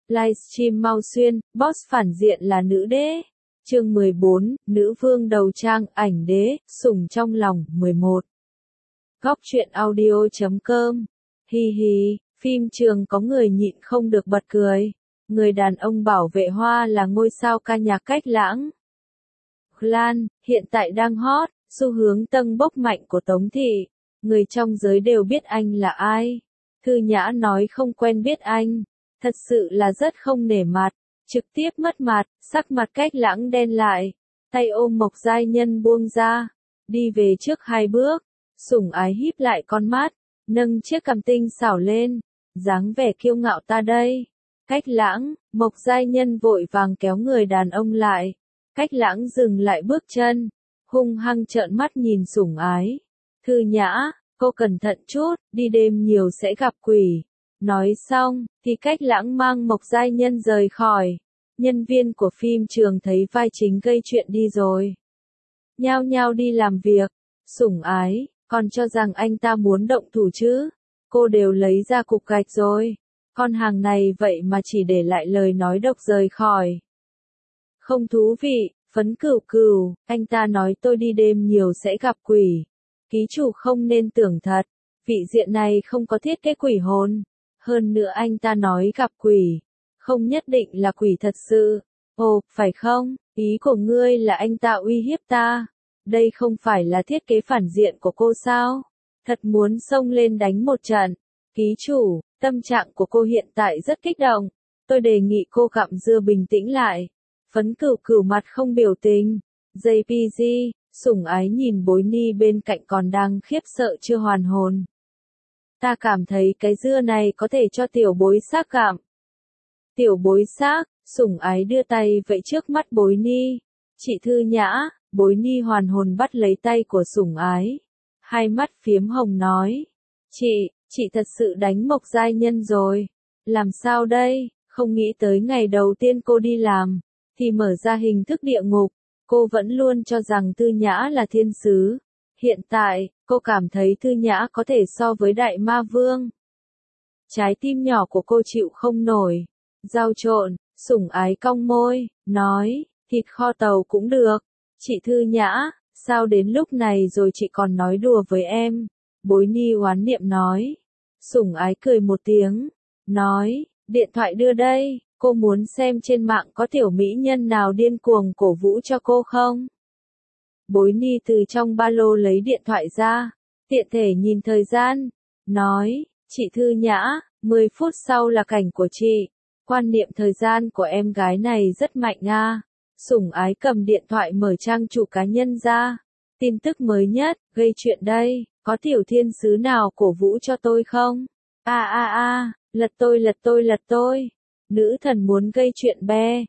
Livestream Mao Xuyên, boss phản diện là nữ đế. Chương 14, nữ vương đầu trang, ảnh đế, sủng trong lòng, 11. Góc truyện audio.com. Hi hi, phim trường có người nhịn không được bật cười. Người đàn ông bảo vệ hoa là ngôi sao ca nhạc cách lãng. Lan, hiện tại đang hot, xu hướng tâng bốc mạnh của Tống Thị. Người trong giới đều biết anh là ai. Thư Nhã nói không quen biết anh. Thật sự là rất không nể mặt. Trực tiếp mất mặt, sắc mặt cách lãng đen lại. Tay ôm Mộc Giai Nhân buông ra. Đi về trước 2 bước. Sủng ái híp lại con mắt. Nâng chiếc cằm tinh xảo lên. Dáng vẻ kiêu ngạo ta đây. Cách lãng, Mộc Giai Nhân vội vàng kéo người đàn ông lại. Cách lãng dừng lại bước chân. Hung hăng trợn mắt nhìn sủng ái. Thư Nhã, cô cẩn thận chút, đi đêm nhiều sẽ gặp quỷ. Nói xong, thì cách lãng mang Mộc Giai Nhân rời khỏi. Nhân viên của phim trường thấy vai chính gây chuyện đi rồi. Nhao nhao đi làm việc. Sủng ái, còn cho rằng anh ta muốn động thủ chứ. Cô đều lấy ra cục gạch rồi. Con hàng này vậy mà chỉ để lại lời nói độc rời khỏi. Không thú vị, Phấn Cửu Cửu, anh ta nói tôi đi đêm nhiều sẽ gặp quỷ. Ký chủ không nên tưởng thật, vị diện này không có thiết kế quỷ hồn. Hơn nữa anh ta nói gặp quỷ, không nhất định là quỷ thật sự. Ồ, phải không? Ý của ngươi là anh ta uy hiếp ta. Đây không phải là thiết kế phản diện của cô sao? Thật muốn xông lên đánh một trận. Ký chủ, tâm trạng của cô hiện tại rất kích động. Tôi đề nghị cô gặm dưa bình tĩnh lại. Phấn Cửu Cửu mặt không biểu tình. JPG, sủng ái nhìn Bối Ni bên cạnh còn đang khiếp sợ chưa hoàn hồn. Ta cảm thấy cái dưa này có thể cho tiểu bối xác gặm. Tiểu bối xác, sủng ái đưa tay vẫy trước mắt Bối Ni. Chị Thư Nhã, Bối Ni hoàn hồn bắt lấy tay của sủng ái. Hai mắt phiếm hồng nói. Chị thật sự đánh Mộc Giai Nhân rồi. Làm sao đây, không nghĩ tới ngày đầu tiên cô đi làm, thì mở ra hình thức địa ngục. Cô vẫn luôn cho rằng Thư Nhã là thiên sứ. Hiện tại, cô cảm thấy Thư Nhã có thể so với Đại Ma Vương. Trái tim nhỏ của cô chịu không nổi. Dao trộn, sủng ái cong môi, nói, thịt kho tàu cũng được. Chị Thư Nhã, sao đến lúc này rồi chị còn nói đùa với em? Bối Ni oán niệm nói. Sủng ái cười một tiếng, nói, điện thoại đưa đây, cô muốn xem trên mạng có tiểu mỹ nhân nào điên cuồng cổ vũ cho cô không? Bối Ni từ trong ba lô lấy điện thoại ra, tiện thể nhìn thời gian, nói, chị Thư Nhã, 10 phút sau là cảnh của chị. Quan niệm thời gian của em gái này rất mạnh a. Sủng ái cầm điện thoại mở trang chủ cá nhân ra. Tin tức mới nhất, gây chuyện đây, có tiểu thiên sứ nào cổ vũ cho tôi không? Lật tôi. Nữ thần muốn gây chuyện be.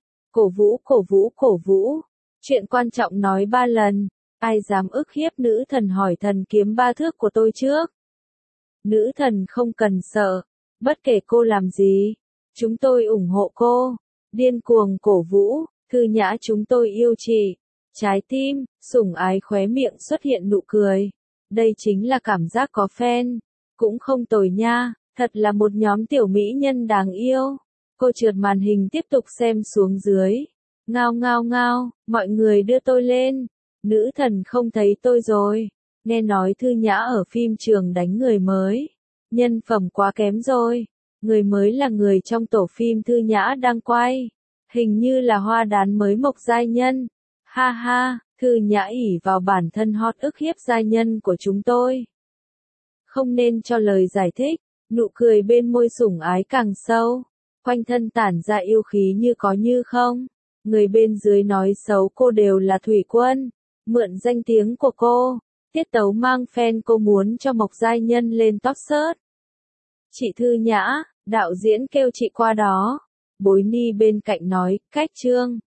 Cổ vũ. Chuyện quan trọng nói 3 lần. Ai dám ức hiếp nữ thần hỏi thần kiếm 3 thước của tôi trước? Nữ thần không cần sợ. Bất kể cô làm gì, chúng tôi ủng hộ cô. Điên cuồng cổ vũ. Thư Nhã chúng tôi yêu chị. Trái tim, sủng ái khóe miệng xuất hiện nụ cười. Đây chính là cảm giác có fan. Cũng không tồi nha, thật là một nhóm tiểu mỹ nhân đáng yêu. Cô trượt màn hình tiếp tục xem xuống dưới. Ngao, mọi người đưa tôi lên. Nữ thần không thấy tôi rồi. Nghe nói Thư Nhã ở phim trường đánh người mới. Nhân phẩm quá kém rồi. Người mới là người trong tổ phim Thư Nhã đang quay. Hình như là hoa đán mới Mộc Giai Nhân. Ha ha, Thư Nhã ỷ vào bản thân hot ức hiếp giai nhân của chúng tôi. Không nên cho lời giải thích, nụ cười bên môi sủng ái càng sâu. Quanh thân tản ra yêu khí như có như không. Người bên dưới nói xấu cô đều là thủy quân. Mượn danh tiếng của cô. Tiết tấu mang fan cô muốn cho Mộc Giai Nhân lên top search. Chị Thư Nhã, đạo diễn kêu chị qua đó. Bối Ni bên cạnh nói, cách trương.